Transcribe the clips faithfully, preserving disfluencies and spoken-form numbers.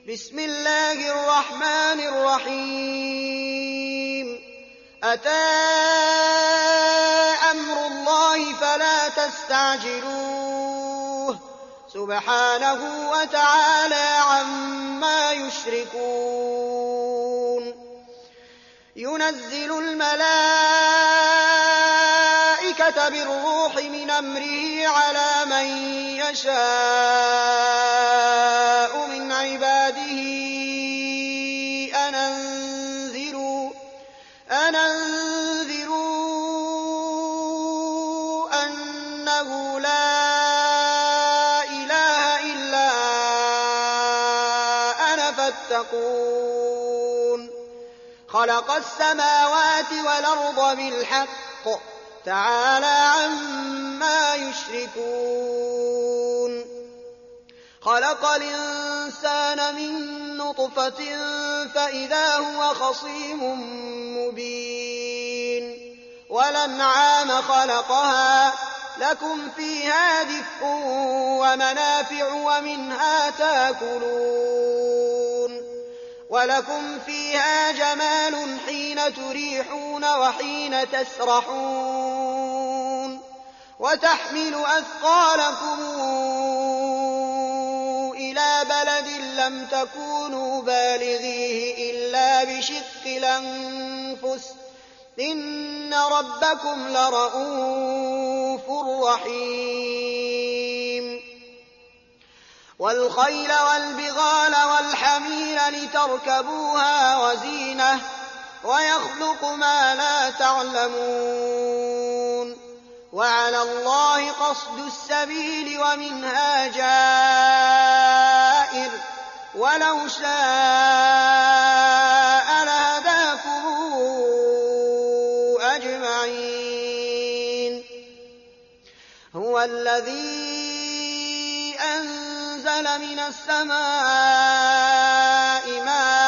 بسم الله الرحمن الرحيم أتى أمر الله فلا تستعجلوه سبحانه وتعالى عما يشركون ينزل الملائكة بالروح من أمره على من يشاء من عباده أن أنذروا, أن أنذروا أنه لا إله إلا أنا فاتقون خلق السماوات والأرض بالحق تعالى عما يشركون خلق الإنسان من نطفة فإذا هو خصيم مبين والأنعام خلقها لكم فيها دفء ومنافع ومنها تاكلون ولكم فيها جمال حين تريحون وحين تسرحون وتحمل أثقالكم إلى بلد لم تكونوا بالغيه إلا بشق الأنفس إن ربكم لرءوف رحيم والخيل والبغال والحمير لتركبوها وزينة ويخلق ما لا تعلمون وعلى الله قصد السبيل ومنها جائر ولو شاء لهداكم أجمعين هو الذي أنزل من السماء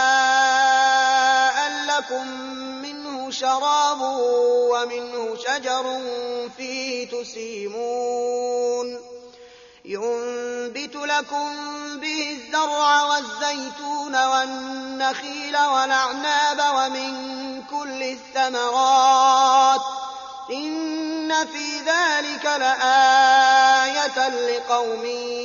ماء لكم منه شراب ومنه شجر فيه تسيمون ينبت لكم به الزرع والزيتون والنخيل والأعناب ومن كل الثمرات إن في ذلك لآية لقوم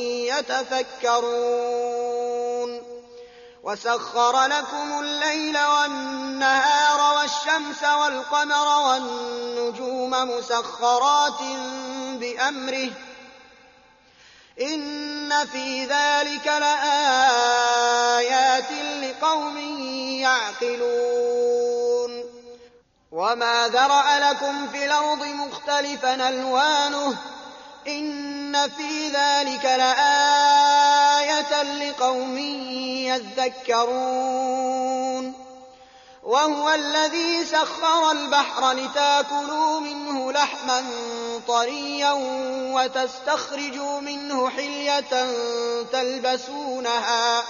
يتفكرون وسخر لكم الليل والنهار والشمس والقمر والنجوم مسخرات بأمره إن في ذلك لآيات لقوم يعقلون وما ذرأ لكم في الأرض مختلفا ألوانه إن في ذلك لآية لقوم يذكرون وهو الذي سخر البحر لتاكلوا منه لحما طريا وتستخرجوا منه حلية تلبسونها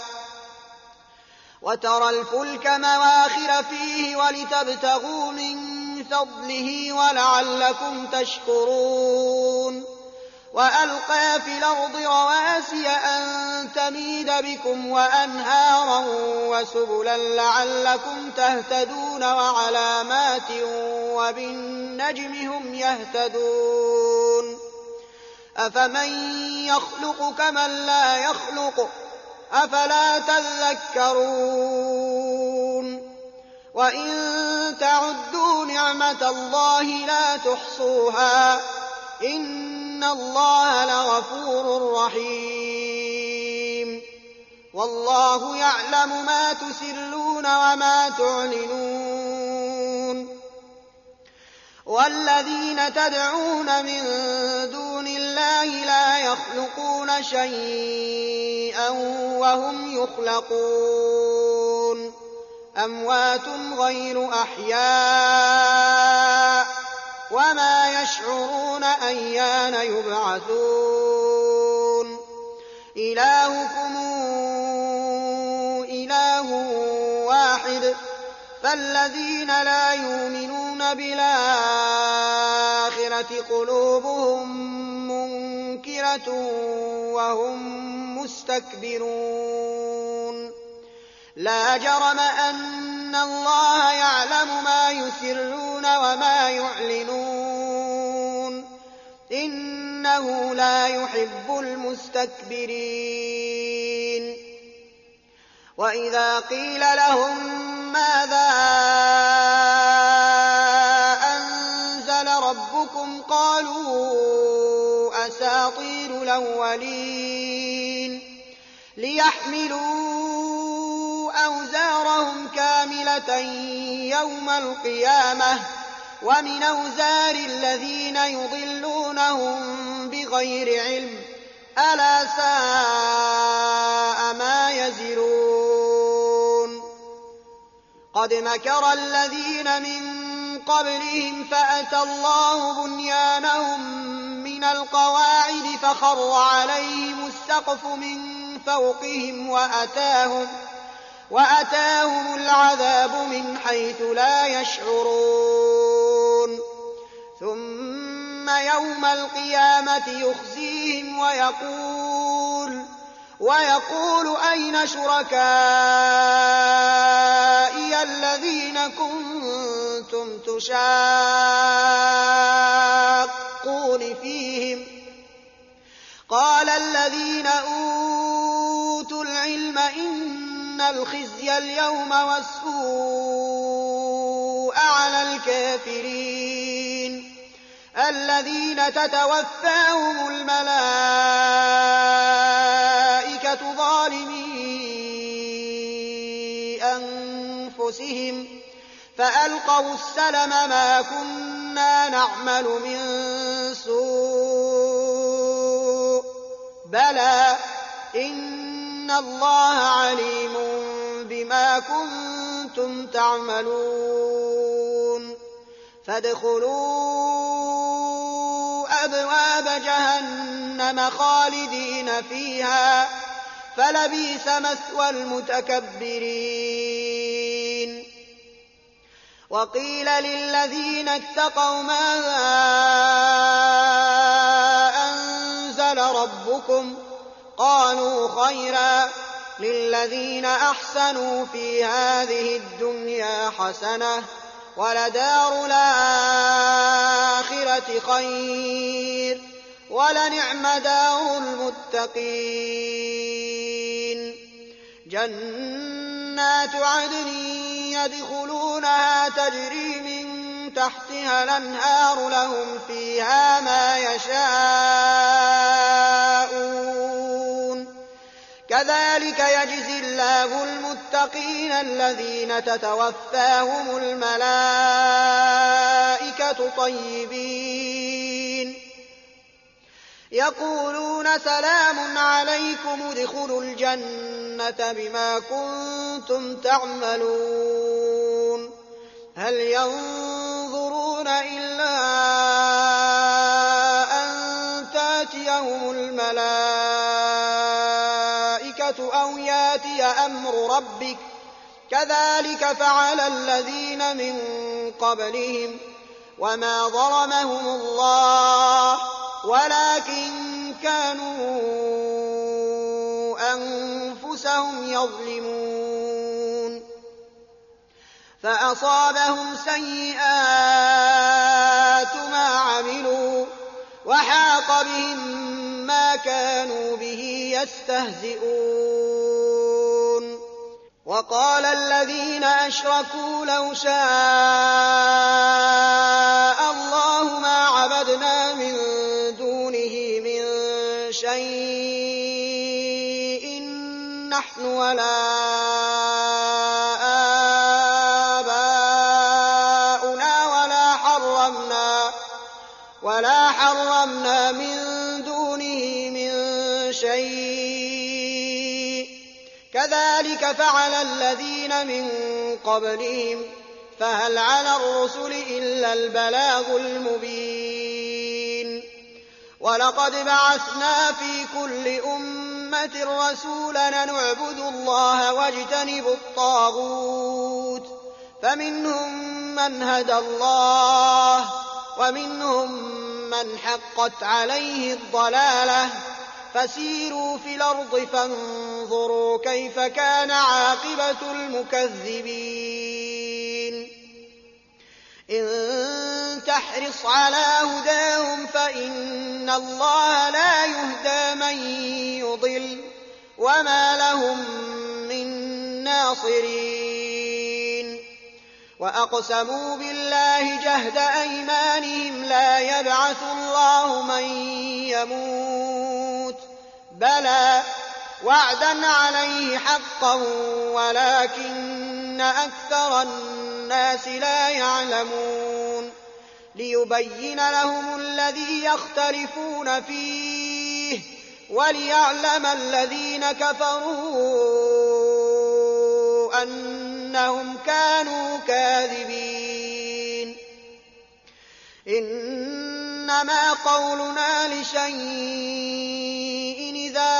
وترى الفلك مواخر فيه ولتبتغوا من فضله ولعلكم تشكرون وألقى في الأرض رواسي أن تميد بكم وأنهارا وسبلا لعلكم تهتدون وعلامات وبالنجم هم يهتدون أفمن يخلق كمن لا يخلق أفلا تذكرون وإن تعدوا نعمة الله لا تحصوها إن الله لغفور رحيم والله يعلم ما تسرون وما تعلنون والذين تدعون من دون الله لا يخلقون شيئا وهم يخلقون أموات غير أحياء وما يشعرون أيان يبعثون إلهكم إله واحد فالذين لا يؤمنون بالآخرة قلوبهم منكرة وهم مستكبرون لا جرم أن الله يعلم ما يسرون وما يعلنون إنه لا يحب المستكبرين وإذا قيل لهم ماذا أنزل ربكم قالوا أساطير الأولين ليحملوا أوزارهم كاملة يوم القيامة ومن أوزار الذين يضلونهم بغير علم ألا ساء ما يزرون قد مكر الذين من قبلهم فأتى الله بنيانهم من القواعد فخر عليهم السقف من فوقهم وأتاهم, وأتاهم العذاب من حيث لا يشعرون ثم يوم القيامة يخزيهم ويقول, ويقول أين شركائي الذين كنتم تشاقون فيهم قال الذين أوتوا العلم إن الخزي اليوم والسوء على الكافرين الذين تتوفاهم الملائكة ظالمي أنفسهم فألقوا السلم ما كنا نعمل من سوء بلى إن الله عليم بما كنتم تعملون فادخلوا أبواب جهنم خالدين فيها فلبئس مثوى المتكبرين وقيل للذين اتقوا ماذا أنزل ربكم قالوا خيرا للذين أحسنوا في هذه الدنيا حسنة ولدار الآخرة خير ولنعم دار المتقين جنات عدن يدخلونها تجري من تحتها الأنهار لهم فيها ما يشاءون كذلك يجزي الله المتقين الذين تتوفاهم الملائكة طيبين يقولون سلام عليكم ادخلوا الجنة بما كنتم تعملون هل ينظرون إلا أن تاتيهم الملائكة أو ياتي أمر ربك كذلك فعل الذين من قبلهم وما ظلمهم الله ولكن كانوا أنفسهم يظلمون فأصابهم سيئات ما عملوا وحاق بهم ما كانوا به يستهزئون وقال الذين أشركوا لو شاء الله ما عبدنا من دونه من شيء نحن ولا آباؤنا ولا حرمنا ولا حرمنا من دونه من شيء كذلك فعل الذين من قبلهم فهل على الرسل إلا البلاغ المبين ولقد بعثنا في كل أمة رسولا نعبد الله واجتنب الطاغوت فمنهم من هدى الله ومنهم من حقت عليه الضلالة فسيروا في الأرض فانظروا كيف كان عاقبة المكذبين إن تحرص على هداهم فإن الله لا يهدى من يضل وما لهم من ناصرين وأقسموا بالله جهد أيمانهم لا يبعث الله من يموت بلى وعدا عليه حقا ولكن أكثر الناس لا يعلمون ليبين لهم الذي يختلفون فيه وليعلم الذين كفروا أنهم كانوا كاذبين إنما قولنا لشيء إذا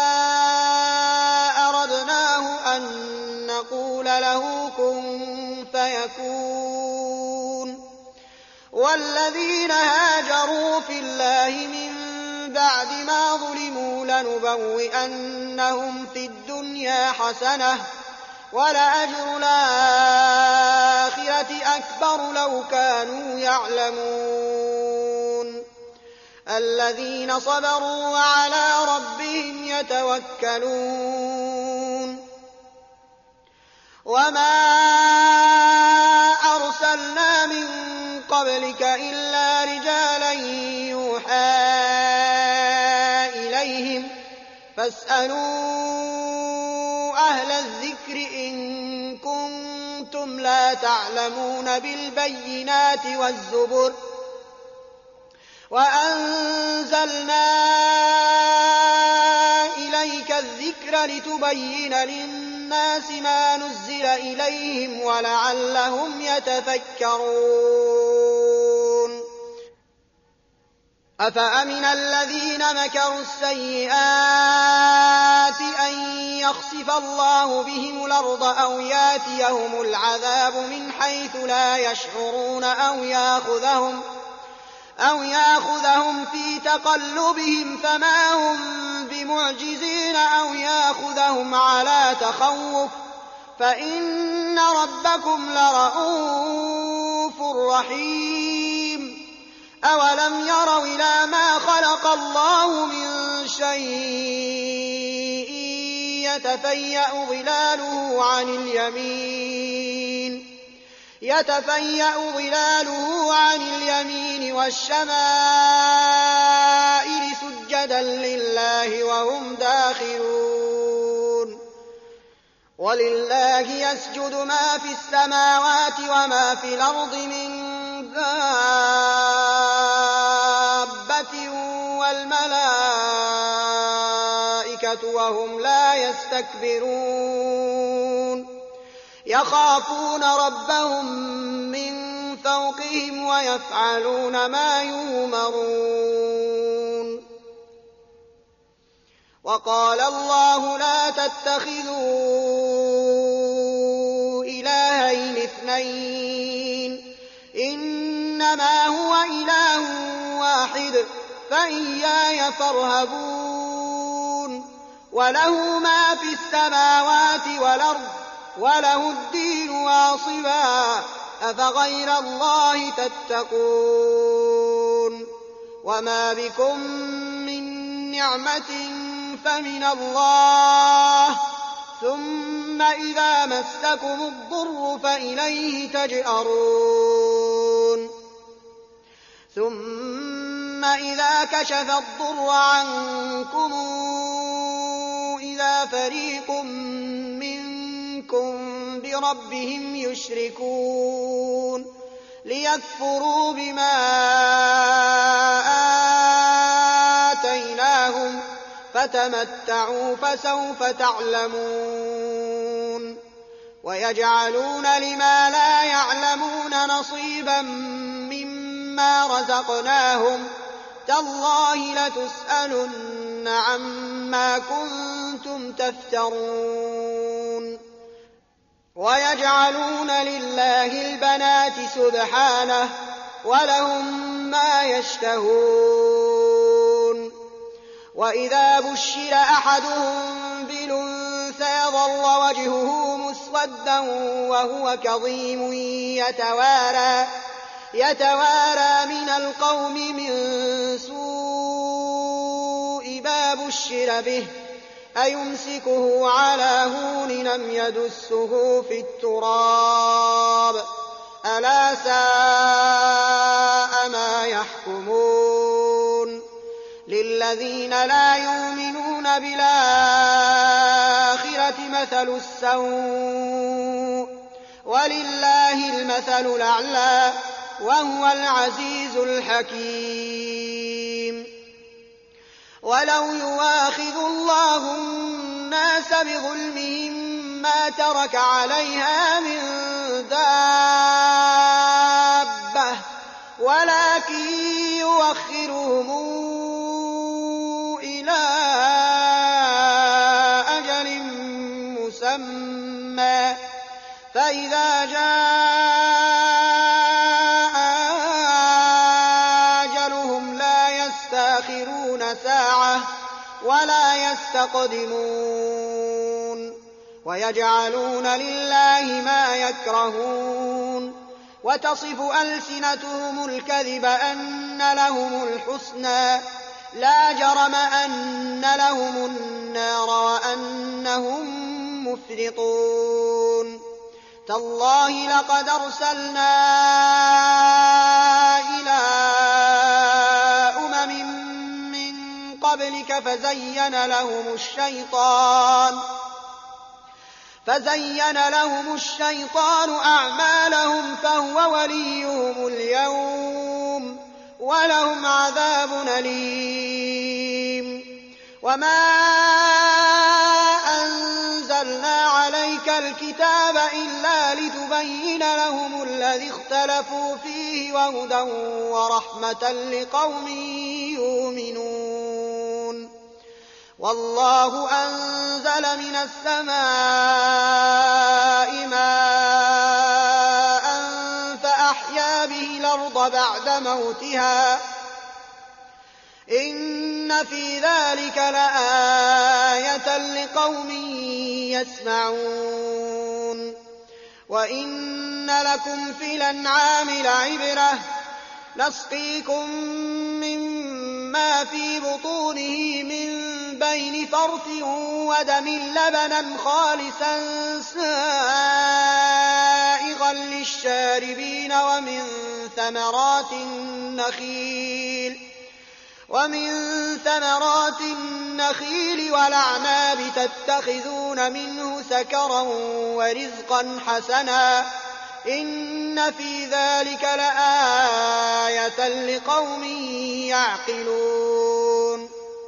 أردناه أن نقول له كن فيكون والذين هاجروا في الله من بعد ما ظلموا لنبوئنهم في الدنيا حسنة ولأجر الآخرة أكبر لو كانوا يعلمون الذين صبروا وعلى ربهم يتوكلون وما أرسلنا من قبلك إلا رجالا يوحى إليهم فاسألوا أهل الذكر إن كنتم لا تعلمون بالبينات والزبر وأنزلنا إليك الذكر لتبين للناس ما نزل إليهم ولعلهم يتفكرون أفأمن الذين مكروا السيئات أن يخسف الله بهم الأرض أو ياتيهم العذاب من حيث لا يشعرون أو يأخذهم أو يأخذهم في تقلبهم فما هم بمعجزين أو يأخذهم على تخوف فإن ربكم لرءوف رحيم أولم يروا إلى ما خلق الله من شيء يتفيأ ظلاله عن اليمين يتفيأ ظلاله عن اليمين والشمائل سجدا لله وهم داخرون ولله يسجد ما في السماوات وما في الأرض من دابة والملائكة وهم لا يستكبرون يخافون ربهم من فوقهم ويفعلون ما يؤمرون وقال الله لا تتخذوا إلهين اثنين إنما هو إله واحد فإياي فارهبون وله ما في السماوات والأرض وله الدين واصبا أفغير الله تتقون وما بكم من نعمة فمن الله ثم إذا مسكم الضر فإليه تجأرون ثم إذا كشف الضر عنكم إذا فريق منكم بربهم يشركون ليكفروا بما آتيناهم فتمتعوا فسوف تعلمون ويجعلون لما لا يعلمون نصيبا مما رزقناهم تالله لتسألن عما كنتم تفترون ويجعلون لله البنات سبحانه ولهم ما يشتهون وإذا بشر أحدهم بالأنثى ظل وجهه مسودا وهو كظيم يتوارى, يتوارى من القوم من سوء ما بشر به أيمسكه على هون لم يدسه في التراب ألا ساء ما يحكمون. للذين لا يؤمنون بالآخرة مثل السوء ولله المثل الأعلى وهو العزيز الحكيم. ولو يواخذ الله الناس بظلمهم ما ترك عليها من دابة ولكن يؤخرهم إلى أجل مسمى فإذا جاء أجلهم لا يستأخرون ساعة ولا يستقدمون. ويجعلون لله ما يكرهون وتصف ألسنتهم الكذب أن لهم الحسنى لا جرم أن لهم النار وأنهم مفرطون. تالله لقد أرسلنا إلى أمم من قبلك فزين لهم الشيطان فزين لهم الشيطان أعمالهم فهو وليهم اليوم ولهم عذاب أليم. وما أنزلنا عليك الكتاب إلا لتبين لهم الذي اختلفوا فيه وهدى ورحمة لقوم يؤمنون. والله أنزل من السماء ماء فأحيا به الأرض بعد موتها إن في ذلك لآية لقوم يسمعون. وإن لكم في الأنعام لعبرة نسقيكم مما في بطونه من بين فرث ودم لبنا خالصا سائغا للشاربين ومن ثمرات النخيل ومن ثمرات النخيل والأعناب تتخذون منه سكرا ورزقا حسنا إن في ذلك لآية لقوم يعقلون.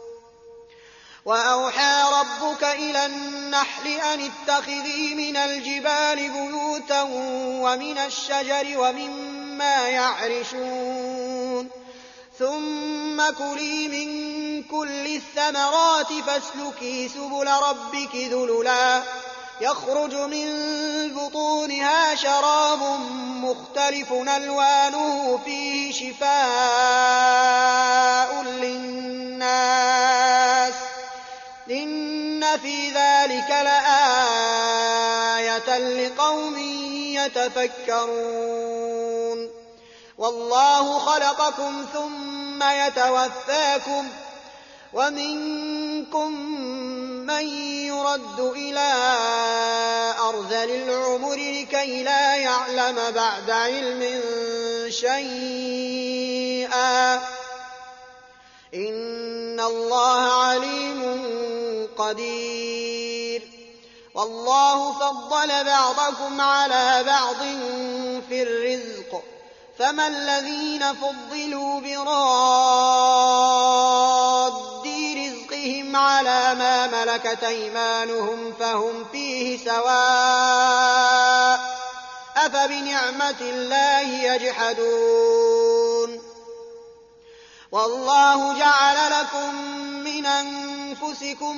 وأوحى ربك إلى النحل أن اتخذي من الجبال بيوتا ومن الشجر ومما يعرشون ثم كلي من كل الثمرات فاسلكي سبل ربك ذللا يخرج من بطونها شراب مختلف ألوانه فيه شفاء للناس إن في ذلك لآية لقوم يتفكرون. والله خلقكم ثم يتوفاكم ومنكم من يرد إلى أرذل العمر لكي لا يعلم بعد علم شيئا إن الله عليم قدير. والله فضل بعضكم على بعض في الرزق فما الذين فضلوا براد رزقهم على ما ملكت أيمانهم فهم فيه سواء أفبنعمة الله يجحدون. والله جعل لكم من أنفسكم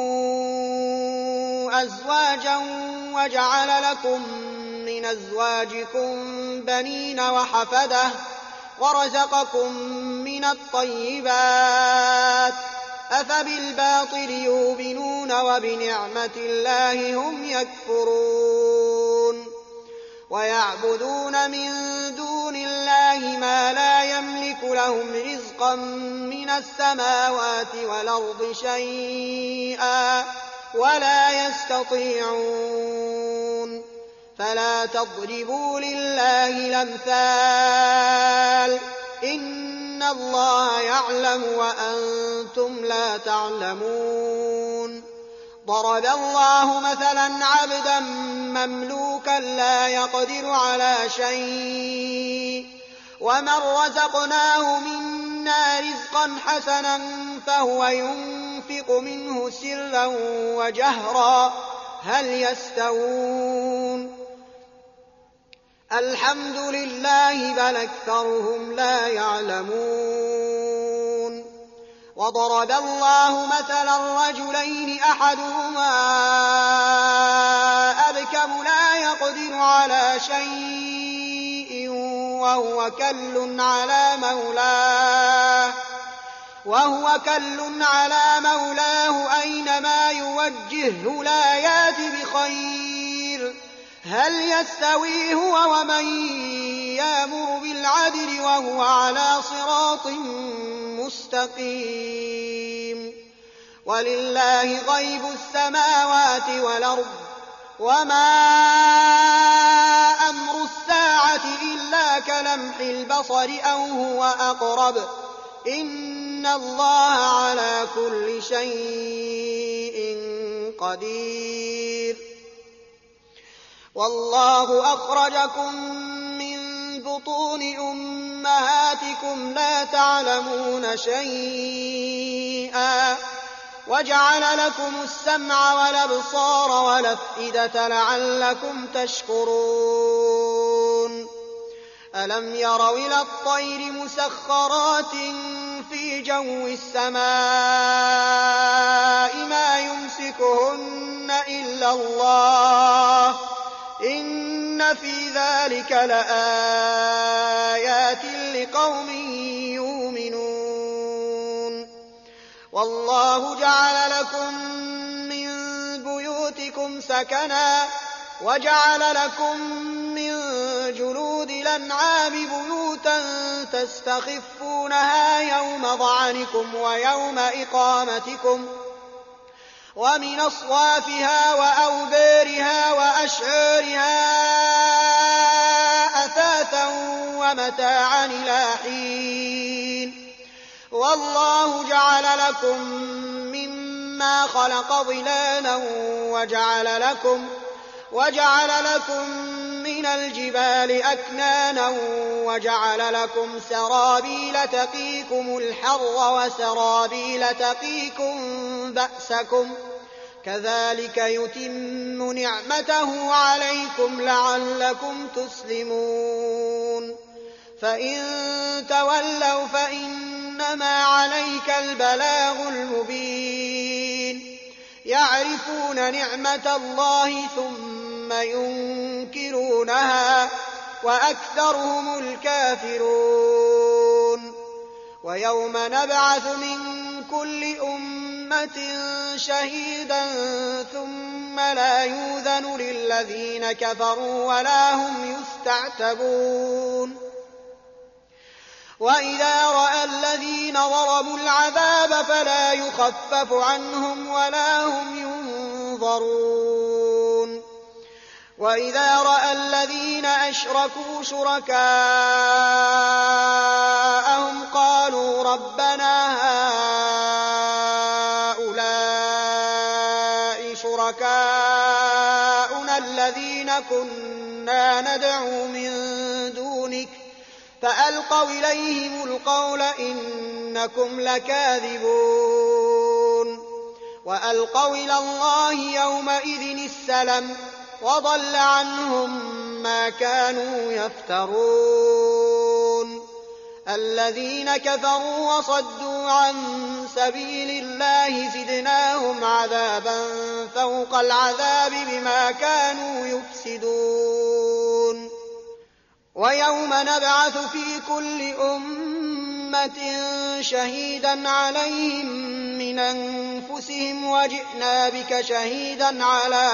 أزواجا وجعل لكم من أزواجكم بنين وحفدة ورزقكم من الطيبات أفبالباطل يؤمنون وبنعمة الله هم يكفرون ويعبدون من دون الله ما لا يملك لهم رزقا من السماوات والأرض شيئا ولا يستطيعون فلا تضربوا لله الأمثال إن الله يعلم وأنتم لا تعلمون ضرب الله مثلا عبدا مملوكا لا يقدر على شيء ومن رزقناه منا رزقا حسنا فهو ينفق منه سرا وجهرا هل يستوون الحمد لله بل أكثرهم لا يعلمون وضرب الله مثلا رجلين أحدهما أبكم لا يقدر على شيء وهو كل على مولاه وهو كل على مولاه أينما يوجهه لا يأت بخير هل يستوي هو ومن يأمر بالعدل وهو على صراط مستقيم ولله غيب السماوات والأرض وما أمر الساعة إلا كلمح البصر أو هو أقرب إن الله على كل شيء قدير والله أخرجكم من بطون أمهاتكم لا تعلمون شيئا وجعل لكم السمع والأبصار والأفئدة لعلكم تشكرون ألم يروا إلى الطير مسخرات في جو السماء ما يمسكهن إلا الله إن في ذلك لآيات لقوم يؤمنون والله جعل لكم من بيوتكم سكنا وجعل لكم من جلود الأنعام بيوتا تستخفونها يوم ظعنكم ويوم إقامتكم ومن أصوافها وأوبارها وأشعارها أثاثا ومتاعا إلى حين والله جعل لكم مما خلق ظلالا وجعل لكم وجعل لكم من الجبال أكنانا وجعل لكم سرابيل تقيكم الحر وسرابيل تقيكم بأسكم كذلك يتم نعمته عليكم لعلكم تسلمون فإن تولوا فإنما عليك البلاغ المبين يعرفون نعمة الله ثم ينكرونها وأكثرهم الكافرون ويوم نبعث من كل أمة شهيدا ثم لا يؤذن للذين كفروا ولا هم يستعتبون وإذا رأى الذين ضربوا العذاب فلا يخفف عنهم ولا هم ينظرون وإذا رأى الذين أشركوا شركاءهم قالوا ربنا هؤلاء شركاؤنا الذين كنا ندعو من دونك فألقوا إليهم القول إنكم لكاذبون وألقوا إلى الله يومئذ السلم وضل عنهم ما كانوا يفترون الذين كفروا وصدوا عن سبيل الله زدناهم عذابا فوق العذاب بما كانوا يفسدون ويوم نبعث في كل أمة شهيدا عليهم من أنفسهم وجئنا بك شهيدا على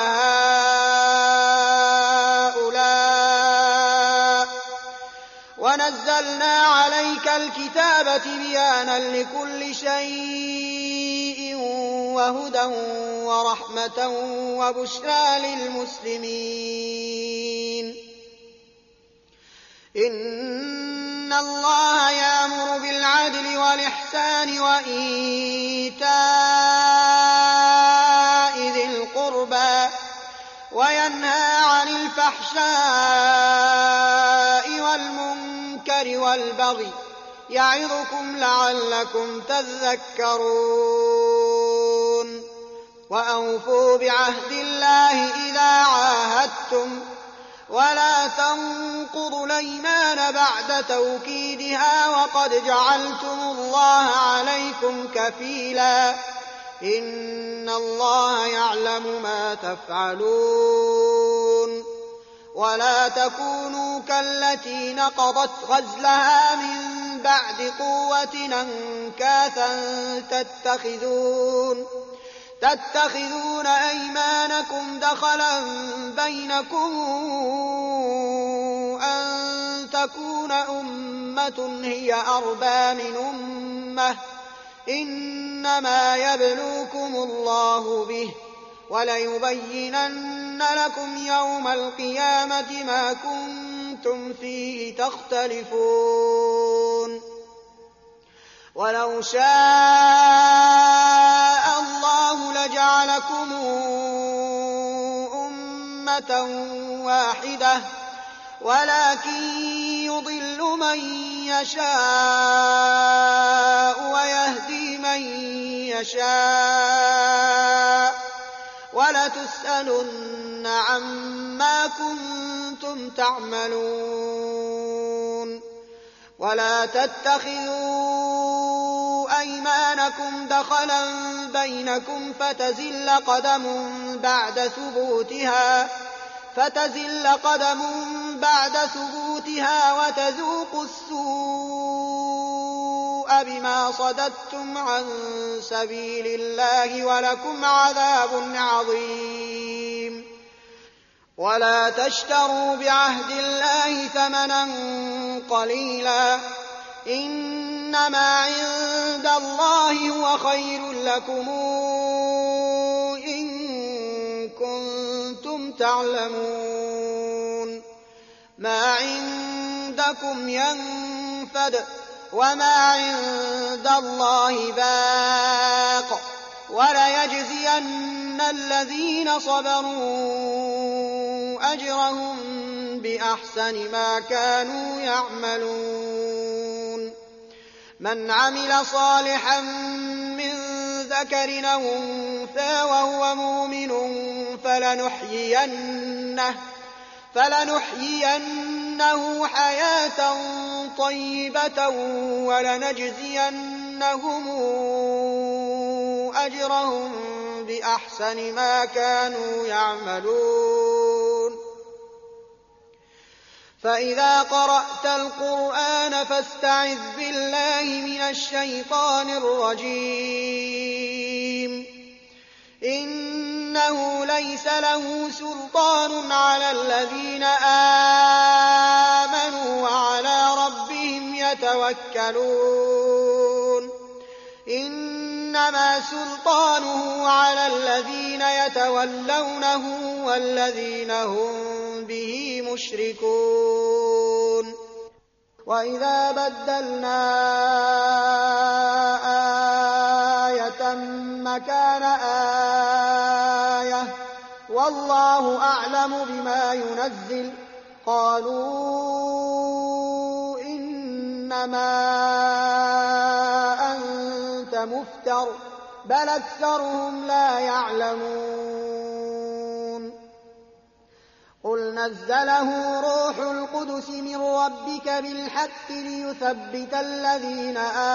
هؤلاء ونزلنا عليك الكتاب تبيانا لكل شيء وهدى ورحمة وبشرى للمسلمين. إن الله يأمر بالعدل والإحسان وإيتاء ذي القربى وينهى عن الفحشاء والمنكر والبغي يعظكم لعلكم تذكرون. وأوفوا بعهد الله إذا عاهدتم ولا تنقضوا الأيمان بعد توكيدها وقد جعلتم الله عليكم كفيلا إن الله يعلم ما تفعلون. ولا تكونوا كالتي نقضت غزلها من بعد قوة أنكاثا تتخذون تتخذون أيمانكم دخلا بينكم أن تكون أمة هي أربى من أمة إنما يبلوكم الله به وليبينن لكم يوم القيامة ما كنتم فيه تختلفون. ولو شاء الله لجعلكم أمة واحدة ولكن يضل من يشاء ويهدي من يشاء ولتسألن عما كنتم تعملون. ولا تتخذوا أيمانكم دخلا بينكم فتزل قدم بعد ثبوتها فتزل قدم بعد ثبوتها وتذوقوا السوء بما صددتم عن سبيل الله ولكم عذاب عظيم. ولا تشتروا بعهد الله ثمنا قليلا إنما عند الله هو خير لكم إن كنتم تعلمون. ما عندكم ينفد وما عند الله باق وليجزين الذين صبروا أجرهم بأحسن ما كانوا يعملون. من عمل صالحا من ذكر أو أنثى وهو مؤمن فلنحيينه, فلنحيينه حياة طيبة ولنجزينهم أجرهم بأحسن ما كانوا يعملون. فإذا قرأت القرآن فاستعذ بالله من الشيطان الرجيم. إنه ليس له سلطان على الذين آمنوا وعلى ربهم يتوكلون. إنما سلطانه على الذين يتولونه والذين هم به مشركون. وإذا بدلنا آية مكان آية والله أعلم بما ينزل قالوا إنما أنت مفتر بل أكثرهم لا يعلمون. قل نزله روح القدس من ربك بالحق ليثبت الذين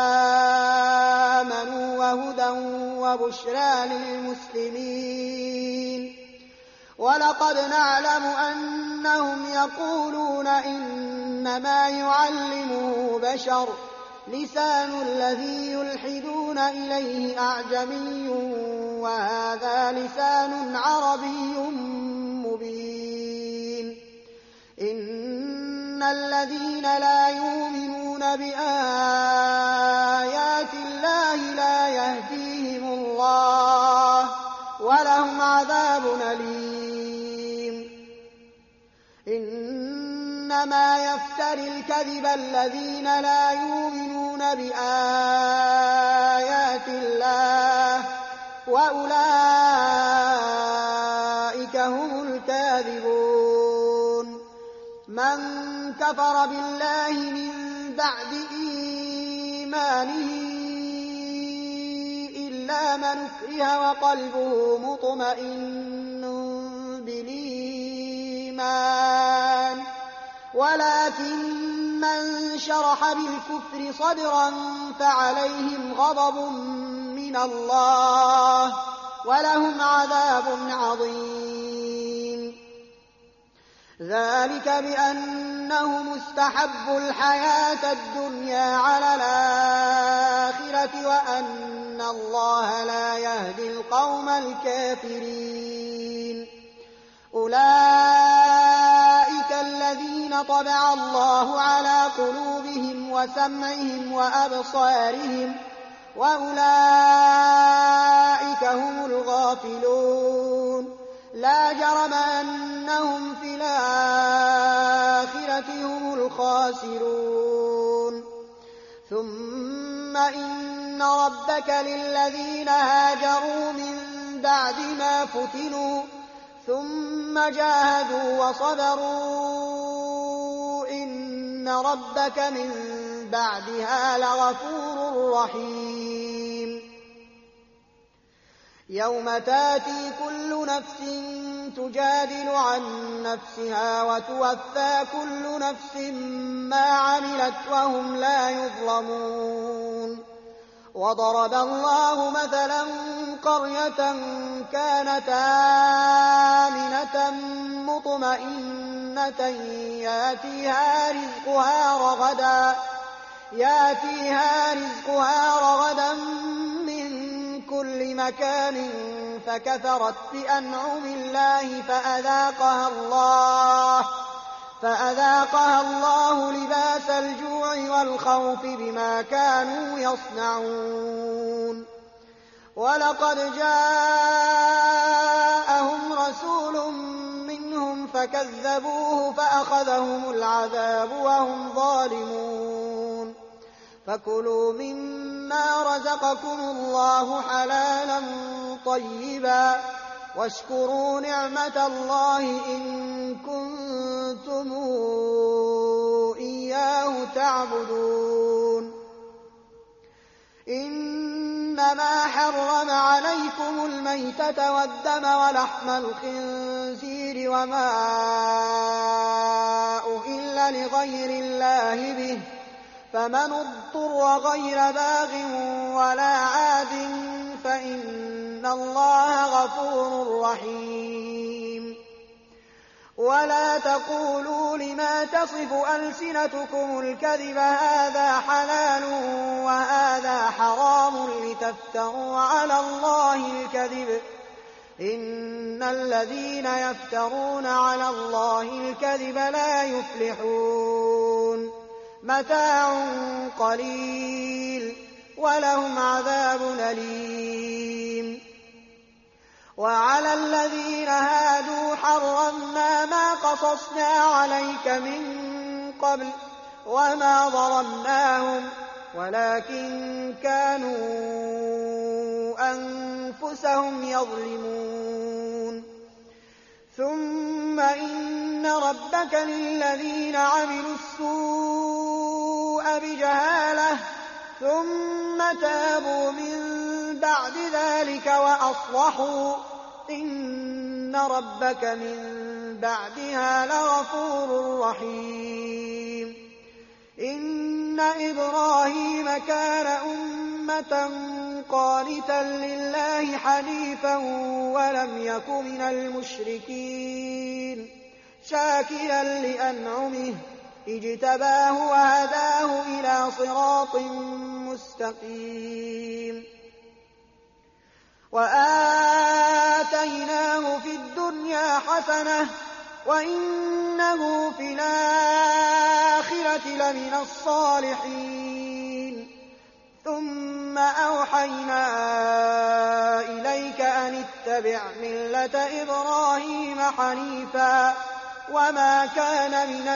آمنوا وهدى وبشرى للمسلمين. ولقد نعلم أنهم يقولون إنما يعلمه بشر لسان الذي يلحدون إليه أعجمي وهذا لسان عربي مبين إن الذين لا يؤمنون بآيات الله لا يهديهم الله ولهم عذاب أليم إنما يفتري الكذب الذين لا يؤمنون بآيات الله وأولئك هم الكاذبون من كفر بالله من بعد إيمانه إلا من أكره وقلبه مطمئن بالإيمان ولكن من شرح بالكفر صدرا فعليهم غضب من الله ولهم عذاب عظيم ذلك بأنهم استحبوا الحياة الدنيا على الآخرة وأن الله لا يهدي القوم الكافرين أولئك الذين طبع الله على قلوبهم وسمعهم وأبصارهم وأولئك هم الغافلون لا جرم أنهم في الآخرة هم الخاسرون ثم إن ربك للذين هاجروا من بعد ما فتنوا ثم جاهدوا وصبروا إن ربك من بعدها لغفور رحيم يوم تاتي كل نفس تجادل عن نفسها وتوفى كل نفس ما عملت وهم لا يظلمون وضرب الله مثلا قرية كانت آمنة مطمئنة ياتيها رزقها رغدا ياتيها رزقها رغدا من كل مكان فكفرت بأنعم الله فأذاقها الله فأذاقها الله لباس الجوع والخوف بما كانوا يصنعون ولقد جاءهم رسول منهم فكذبوه فأخذهم العذاب وهم ظالمون فكلوا مما رزقكم الله حلالا طيبا واشكروا نعمة الله إن كنتم إياه تعبدون إنما حرم عليكم الميتة والدم ولحم الخنزير وما أهل لغير الله به فمن اضطر غير باغ ولا عاد فإن الله غفور رحيم ولا تقولوا لما تصف ألسنتكم الكذب هذا حلال وهذا حرام لتفتروا على الله الكذب إن الذين يفترون على الله الكذب لا يفلحون متاع قليل ولهم عذاب أليم وعلى الذين هادوا حرمنا ما قصصنا عليك من قبل وما ظلمناهم ولكن كانوا أنفسهم يظلمون ثم إن ربك للذين عملوا السوء بجهالة ثم تابوا من بعد ذلك وأصلحوا إن ربك من بعدها لغفور رحيم إن إبراهيم كان أمة قانتا لله حنيفا ولم يك من المشركين شاكرا لأنعمه اجتباه وهداه إلى صراط مستقيم وآتيناه في الدنيا حسنة وإنه في الآخرة لمن الصالحين ثم أوحينا إليك أن اتبع ملة إبراهيم حنيفا وما كان من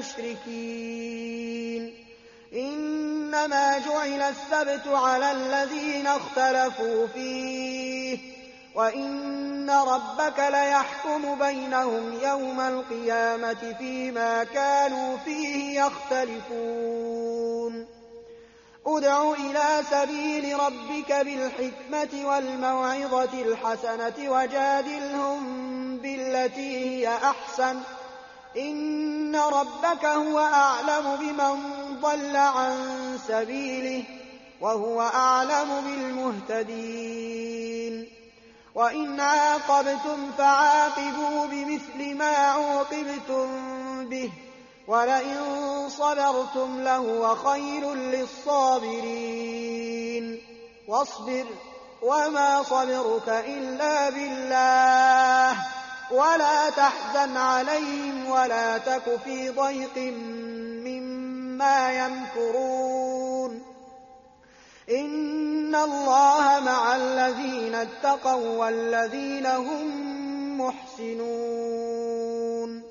المشركين إنما جعل السبت على الذين اختلفوا فيه وإن ربك ليحكم بينهم يوم القيامة فيما كانوا فيه يختلفون ادع إلى سبيل ربك بالحكمة والموعظة الحسنة وجادلهم بالتي هي أحسن إن ربك هو أعلم بمن ضل عن سبيله وهو أعلم بالمهتدين وإن عاقبتم فعاقبوا بمثل ما عوقبتم به ولئن صبرتم لهو خير للصابرين واصبر وما صبرك إلا بالله ولا تحزن عليهم ولا تك في ضيق مما يمكرون إن الله مع الذين اتقوا والذين هم محسنون